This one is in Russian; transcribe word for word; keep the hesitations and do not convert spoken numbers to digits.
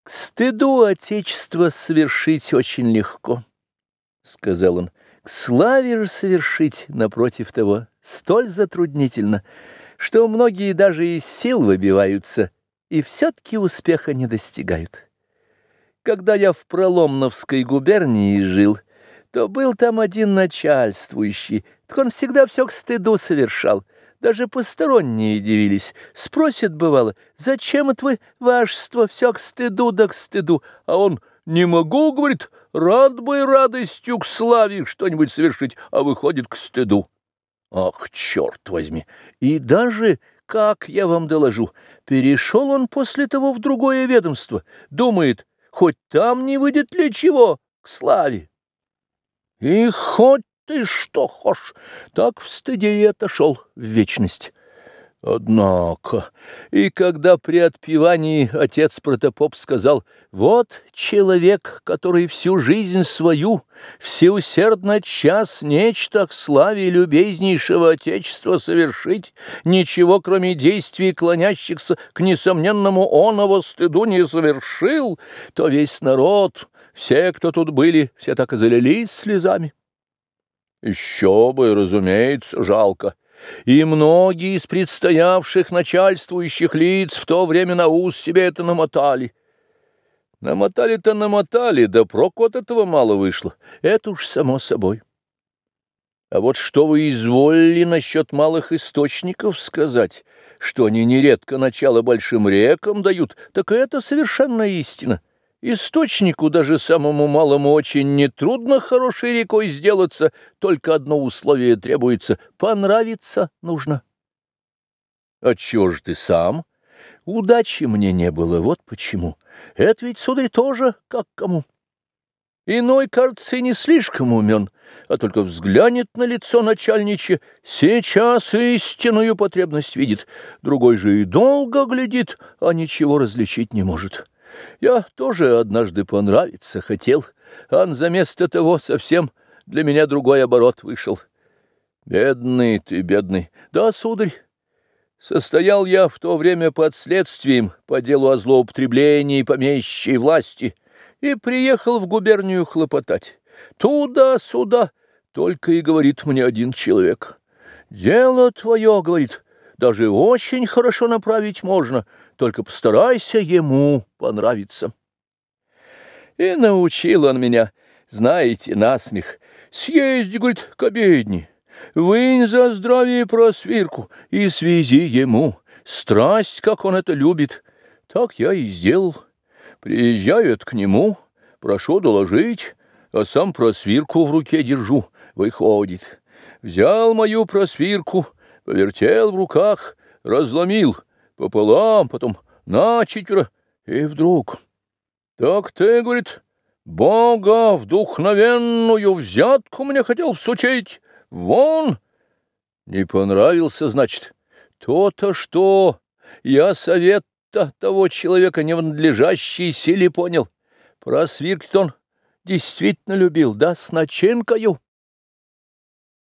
— К стыду отечества совершить очень легко, — сказал он. — К славе же совершить, напротив того, столь затруднительно, что многие даже из сил выбиваются и все-таки успеха не достигают. Когда я в Проломновской губернии жил, то был там один начальствующий, так он всегда все к стыду совершал. Даже посторонние дивились. Спросят, бывало: зачем это вы, вашество, все к стыду да к стыду? А он: не могу, говорит, рад бы радостью к славе что-нибудь совершить, а выходит к стыду. Ах, черт возьми! И даже, как я вам доложу, перешел он после того в другое ведомство, думает, хоть там не выйдет ли чего к славе. И хоть ты что хошь, так в стыде и отошел в вечность. Однако, и когда при отпевании отец протопоп сказал: вот человек, который всю жизнь свою всеусердно час нечто к славе любезнейшего отечества совершить, ничего, кроме действий, клонящихся к несомненному оного стыду, не совершил, то весь народ, все, кто тут были, все так и залились слезами. Еще бы, разумеется, жалко. И многие из предстоявших начальствующих лиц в то время на ус себе это намотали. Намотали-то намотали, да проку от этого мало вышло. Это уж само собой. А вот что вы изволили насчет малых источников сказать, что они нередко начало большим рекам дают, так это совершенно истина. Источнику, даже самому малому, очень нетрудно хорошей рекой сделаться, только одно условие требуется — понравиться нужно. Отчего же ты сам? Удачи мне не было, вот почему. Это ведь, сударь, тоже как кому. Иной, кажется, и не слишком умен, а только взглянет на лицо начальничье, сейчас истинную потребность видит, другой же и долго глядит, а ничего различить не может. Я тоже однажды понравиться хотел, а за место того совсем для меня другой оборот вышел. Бедный ты, бедный. Да, сударь, состоял я в то время под следствием по делу о злоупотреблении помещичьей власти и приехал в губернию хлопотать. Туда-сюда, только и говорит мне один человек: дело твое, говорит, даже очень хорошо направить можно, только постарайся ему понравиться. И научил он меня, знаете, насмех: съезди, говорит, к обедне, вынь за здравие просвирку и свези ему, страсть, как он это любит. Так я и сделал. Приезжают к нему, прошу доложить, а сам просвирку в руке держу. Выходит, взял мою просвирку, повертел в руках, разломил пополам, потом начетверо, и вдруг: так ты, говорит, Бога вдухновенную взятку мне хотел всучить, вон! Не понравился, значит. То-то что, я совет-то того человека не в надлежащей силе понял. Просвирки-то он действительно любил, да с начинкою.